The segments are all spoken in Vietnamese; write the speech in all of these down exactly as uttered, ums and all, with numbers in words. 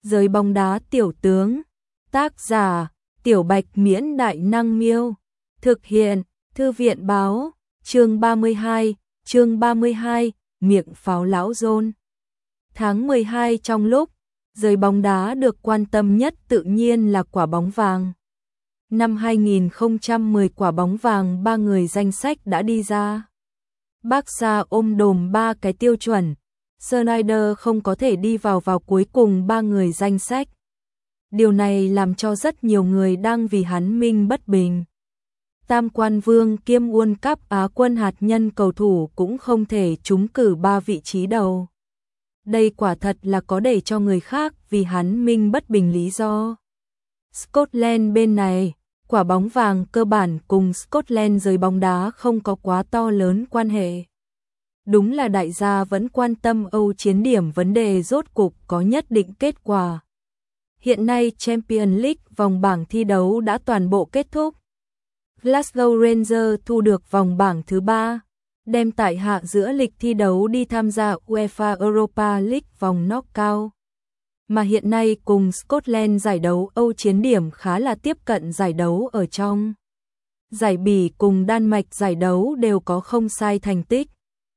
Giới bóng đá tiểu tướng. Tác giả: Tiểu Bạch Miễn Đại Năng Miêu. Thực hiện: Thư viện Báo. Chương ba mươi hai, chương ba mươi hai, miệng pháo lão John. Tháng mười hai trong lúc giới bóng đá được quan tâm nhất tự nhiên là quả bóng vàng. Năm hai nghìn không trăm mười quả bóng vàng ba người danh sách đã đi ra. Barca ôm đồm ba cái tiêu chuẩn. Sneijder không có thể đi vào vào cuối cùng ba người danh sách. Điều này làm cho rất nhiều người đang vì hắn minh bất bình. Tam quan vương kiêm World Cup Á quân hạt nhân cầu thủ cũng không thể trúng cử ba vị trí đầu. Đây quả thật là có để cho người khác vì hắn minh bất bình lý do. Scotland bên này, quả bóng vàng cơ bản cùng Scotland giới bóng đá không có quá to lớn quan hệ. Đúng là đại gia vẫn quan tâm Âu chiến điểm vấn đề rốt cục có nhất định kết quả. Hiện nay Champions League vòng bảng thi đấu đã toàn bộ kết thúc. Glasgow Rangers thu được vòng bảng thứ ba, đem tại hạ giữa lịch thi đấu đi tham gia UEFA Europa League vòng knockout. Mà hiện nay cùng Scotland giải đấu Âu chiến điểm khá là tiếp cận giải đấu ở trong. Giải Bỉ cùng Đan Mạch giải đấu đều có không sai thành tích.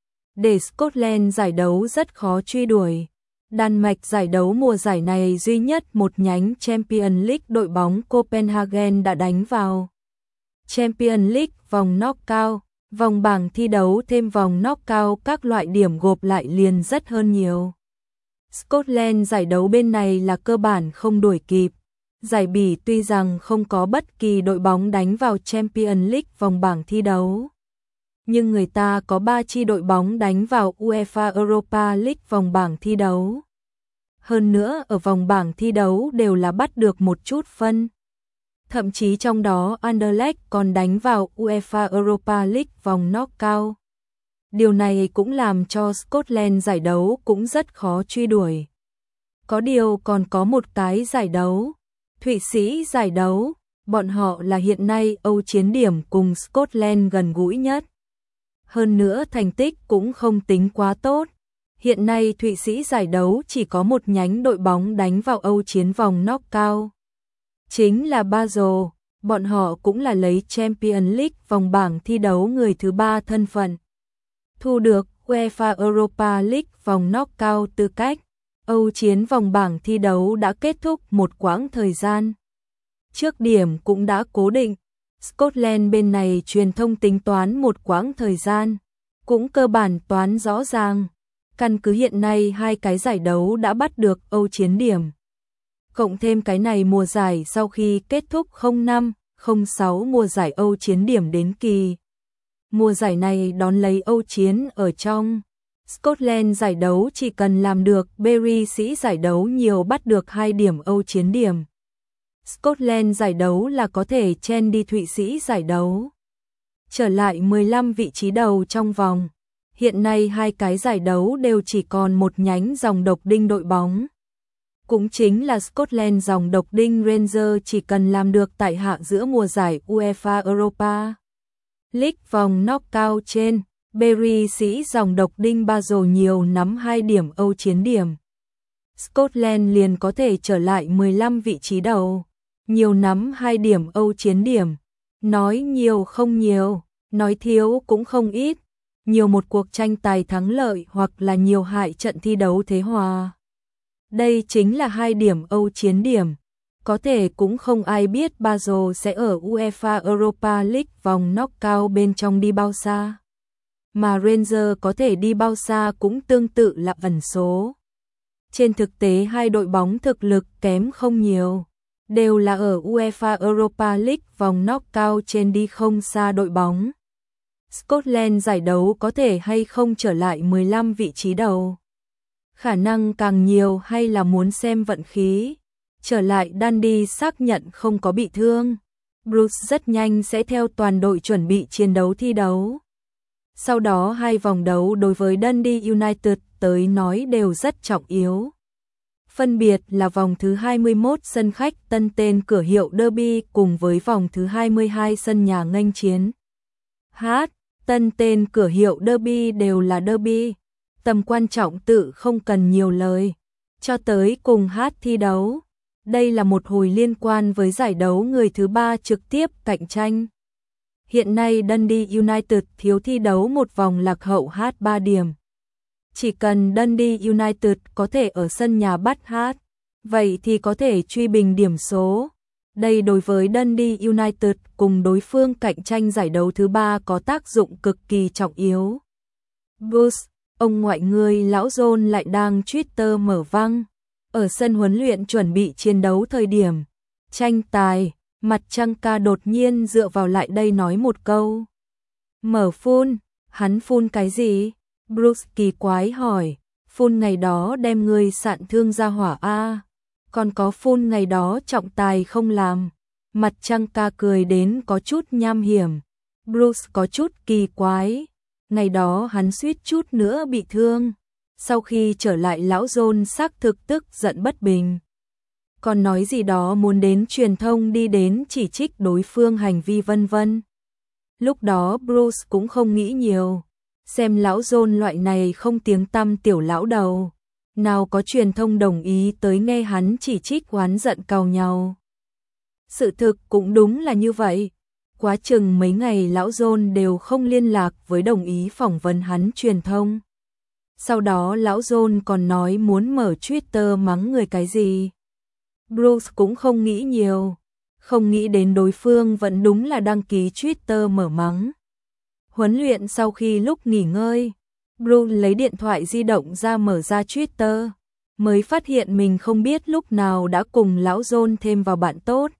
Để Scotland giải đấu rất khó truy đuổi. Đan Mạch giải đấu mùa giải này duy nhất một nhánh Champions League đội bóng Copenhagen đã đánh vào Champions League vòng knockout, vòng bảng thi đấu thêm vòng knockout các loại điểm gộp lại liền rất hơn nhiều. Scotland giải đấu bên này là cơ bản không đuổi kịp. Giải Bỉ tuy rằng không có bất kỳ đội bóng đánh vào Champions League vòng bảng thi đấu, nhưng người ta có ba chi đội bóng đánh vào UEFA Europa League vòng bảng thi đấu. Hơn nữa ở vòng bảng thi đấu đều là bắt được một chút phân. Thậm chí trong đó Anderlecht còn đánh vào UEFA Europa League vòng knockout. Điều này cũng làm cho Scotland giải đấu cũng rất khó truy đuổi. Có điều còn có một cái giải đấu, Thụy Sĩ giải đấu, bọn họ là hiện nay Âu chiến điểm cùng Scotland gần gũi nhất. Hơn nữa thành tích cũng không tính quá tốt. Hiện nay Thụy Sĩ giải đấu chỉ có một nhánh đội bóng đánh vào Âu chiến vòng knockout. Chính là Basel, bọn họ cũng là lấy Champions League vòng bảng thi đấu người thứ ba thân phận. Thu được UEFA Europa League vòng knockout tư cách. Âu chiến vòng bảng thi đấu đã kết thúc một quãng thời gian. Trước điểm cũng đã cố định. Scotland bên này truyền thông tính toán một quãng thời gian, cũng cơ bản toán rõ ràng. Căn cứ hiện nay hai cái giải đấu đã bắt được Âu chiến điểm. Cộng thêm cái này mùa giải sau khi kết thúc không năm không sáu mùa giải Âu chiến điểm đến kỳ. Mùa giải này đón lấy Âu chiến ở trong. Scotland giải đấu chỉ cần làm được Berry sĩ giải đấu nhiều bắt được hai điểm Âu chiến điểm. Scotland giải đấu là có thể chen đi Thụy Sĩ giải đấu. Trở lại mười lăm vị trí đầu trong vòng. Hiện nay hai cái giải đấu đều chỉ còn một nhánh dòng độc đinh đội bóng. Cũng chính là Scotland dòng độc đinh Rangers chỉ cần làm được tại hạ giữa mùa giải UEFA Europa League vòng knockout trên. Berry sĩ dòng độc đinh Basel nhiều nắm hai điểm Âu chiến điểm. Scotland liền có thể trở lại mười lăm vị trí đầu. Nhiều nắm hai điểm Âu chiến điểm. Nói nhiều không nhiều, nói thiếu cũng không ít. Nhiều một cuộc tranh tài thắng lợi hoặc là nhiều hại trận thi đấu thế hòa. Đây chính là hai điểm Âu chiến điểm. Có thể cũng không ai biết Basel sẽ ở UEFA Europa League vòng knockout bên trong đi bao xa. Mà Rangers có thể đi bao xa cũng tương tự là ẩn số. Trên thực tế hai đội bóng thực lực kém không nhiều. Đều là ở UEFA Europa League vòng knockout trên đi không xa đội bóng. Scotland giải đấu có thể hay không trở lại mười lăm vị trí đầu. Khả năng càng nhiều hay là muốn xem vận khí. Trở lại Dundee xác nhận không có bị thương. Bruce rất nhanh sẽ theo toàn đội chuẩn bị chiến đấu thi đấu. Sau đó hai vòng đấu đối với Dundee United tới nói đều rất trọng yếu. Phân biệt là vòng thứ hai mươi mốt sân khách tân tên cửa hiệu Derby cùng với vòng thứ hai mươi hai sân nhà nghênh chiến. Hát, tân tên cửa hiệu Derby đều là Derby. Tầm quan trọng tự không cần nhiều lời. cho tới cùng hát thi đấu. Đây là một hồi liên quan với giải đấu người thứ ba trực tiếp cạnh tranh. Hiện nay Dundee United thiếu thi đấu một vòng lạc hậu hát ba điểm. Chỉ cần Dundee United có thể ở sân nhà bắt hát, vậy thì có thể truy bình điểm số. Đây đối với Dundee United cùng đối phương cạnh tranh giải đấu thứ ba có tác dụng cực kỳ trọng yếu. Bruce, ông ngoại người lão John lại đang Twitter mở văng. Ở sân huấn luyện chuẩn bị chiến đấu thời điểm tranh tài, mặt trăng ca đột nhiên dựa vào lại đây nói một câu. Mở phun, hắn phun cái gì? Bruce kỳ quái hỏi. Phun ngày đó đem người sạn thương ra hỏa a. Còn có phun ngày đó trọng tài không làm. Mặt trăng ca cười đến có chút nham hiểm. Bruce có chút kỳ quái. Ngày đó hắn suýt chút nữa bị thương. Sau khi trở lại lão John xác thực tức giận bất bình. Còn nói gì đó muốn đến truyền thông đi đến chỉ trích đối phương hành vi vân vân. Lúc đó Bruce cũng không nghĩ nhiều. Xem lão John loại này không tiếng tăm tiểu lão đầu. Nào có truyền thông đồng ý tới nghe hắn chỉ trích oán giận càu nhau. Sự thực cũng đúng là như vậy. Quá chừng mấy ngày lão John đều không liên lạc với đồng ý phỏng vấn hắn truyền thông. Sau đó lão John còn nói muốn mở Twitter mắng người cái gì. Bruce cũng không nghĩ nhiều. Không nghĩ đến đối phương vẫn đúng là đăng ký Twitter mở mắng. Huấn luyện sau khi lúc nghỉ ngơi, Bruce lấy điện thoại di động ra mở ra Twitter. Mới phát hiện mình không biết lúc nào đã cùng lão John thêm vào bạn tốt.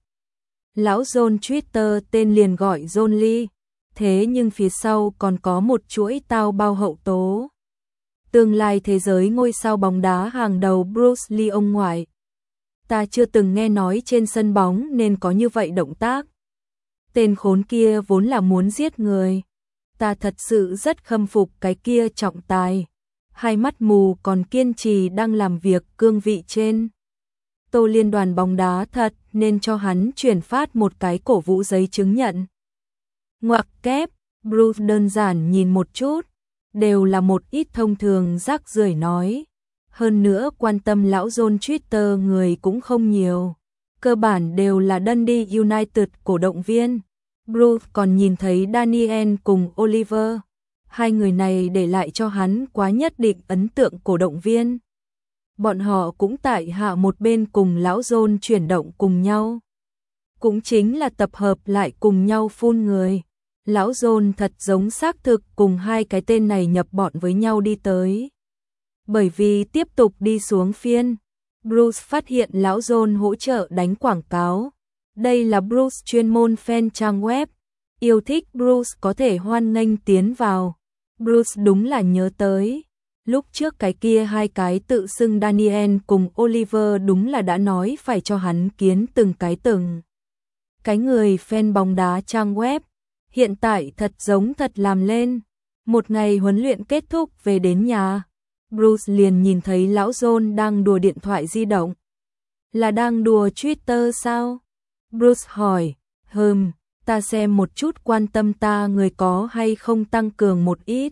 Lão John Twitter tên liền gọi John Lee. Thế nhưng phía sau còn có một chuỗi tao bao hậu tố. Tương lai thế giới ngôi sao bóng đá hàng đầu Bruce Lee ông ngoại. Ta chưa từng nghe nói trên sân bóng nên có như vậy động tác. Tên khốn kia vốn là muốn giết người. Ta thật sự rất khâm phục cái kia trọng tài. Hai mắt mù còn kiên trì đang làm việc cương vị trên. Tô liên đoàn bóng đá thật nên cho hắn chuyển phát một cái cổ vũ giấy chứng nhận. Ngoặc kép, Bruce đơn giản nhìn một chút. Đều là một ít thông thường rác rưởi nói. Hơn nữa quan tâm lão John Twitter người cũng không nhiều. Cơ bản đều là Dundee United cổ động viên. Bruce còn nhìn thấy Daniel cùng Oliver. Hai người này để lại cho hắn quá nhất định ấn tượng cổ động viên. Bọn họ cũng tại hạ một bên cùng lão John chuyển động cùng nhau. Cũng chính là tập hợp lại cùng nhau phun người. Lão John thật giống xác thực cùng hai cái tên này nhập bọn với nhau đi tới. Bởi vì tiếp tục đi xuống phiên, Bruce phát hiện lão John hỗ trợ đánh quảng cáo. Đây là Bruce chuyên môn fan trang web. Yêu thích Bruce có thể hoan nghênh tiến vào. Bruce đúng là nhớ tới. Lúc trước cái kia hai cái tự xưng Daniel cùng Oliver đúng là đã nói phải cho hắn kiến từng cái từng. Cái người fan bóng đá trang web. Hiện tại thật giống thật làm lên. Một ngày huấn luyện kết thúc về đến nhà. Bruce liền nhìn thấy lão John đang đùa điện thoại di động. Là đang đùa Twitter sao? Bruce hỏi. Hừm, ta xem một chút quan tâm ta người có hay không tăng cường một ít.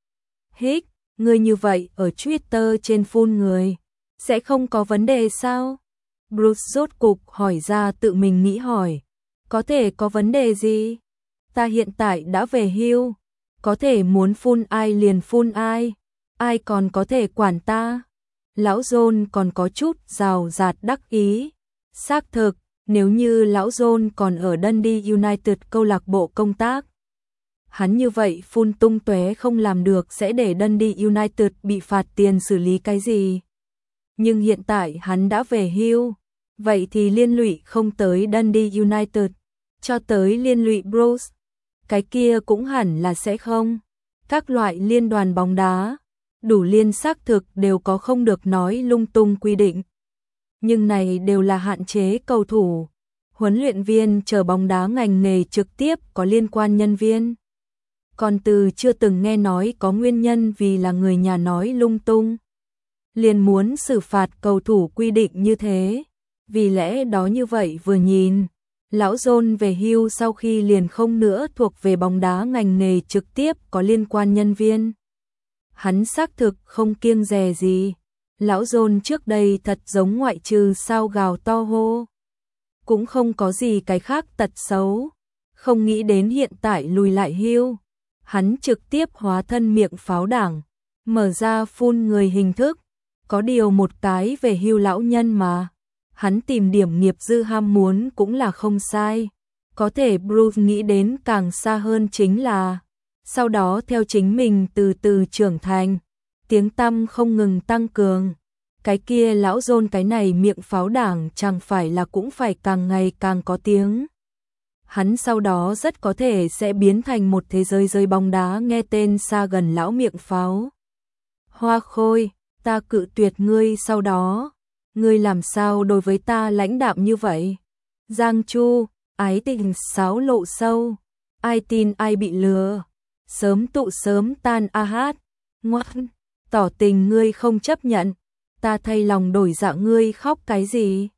Hích, người như vậy ở Twitter trên phun người. Sẽ không có vấn đề sao? Bruce rốt cục hỏi ra tự mình nghĩ hỏi. Có thể có vấn đề gì? Ta hiện tại đã về hưu. Có thể muốn phun ai liền phun ai. Ai còn có thể quản ta? Lão John còn có chút rào rạt đắc ý. Xác thực, nếu như lão John còn ở Dundee United câu lạc bộ công tác. Hắn như vậy phun tung tóe không làm được sẽ để Dundee United bị phạt tiền xử lý cái gì. Nhưng hiện tại hắn đã về hưu. Vậy thì liên lụy không tới Dundee United. Cho tới liên lụy Bruce. Cái kia cũng hẳn là sẽ không. Các loại liên đoàn bóng đá. Đủ liên xác thực đều có không được nói lung tung quy định. Nhưng này đều là hạn chế cầu thủ. Huấn luyện viên chờ bóng đá ngành nghề trực tiếp có liên quan nhân viên. Còn từ chưa từng nghe nói có nguyên nhân vì là người nhà nói lung tung. Liền muốn xử phạt cầu thủ quy định như thế. Vì lẽ đó như vậy vừa nhìn. Lão John về hưu sau khi liền không nữa thuộc về bóng đá ngành nghề trực tiếp có liên quan nhân viên. Hắn xác thực không kiêng dè gì. Lão Dôn trước đây thật giống ngoại trừ sao gào to hô. Cũng không có gì cái khác tật xấu. Không nghĩ đến hiện tại lùi lại hưu. Hắn trực tiếp hóa thân miệng pháo đảng. Mở ra phun người hình thức. Có điều một cái về hưu lão nhân mà. Hắn tìm điểm nghiệp dư ham muốn cũng là không sai. Có thể Bruce nghĩ đến càng xa hơn chính là sau đó theo chính mình từ từ trưởng thành, tiếng tăm không ngừng tăng cường. Cái kia lão Dôn cái này miệng pháo đảng chẳng phải là cũng phải càng ngày càng có tiếng. Hắn sau đó rất có thể sẽ biến thành một thế giới giới bóng đá nghe tên xa gần lão miệng pháo. Hoa Khôi, ta cự tuyệt ngươi sau đó. Ngươi làm sao đối với ta lãnh đạm như vậy? Giang Chu, ái tình sáo lộ sâu. Ai tin ai bị lừa. Sớm tụ sớm tan a hát. Ngoan, tỏ tình ngươi không chấp nhận. Ta thay lòng đổi dạ ngươi khóc cái gì?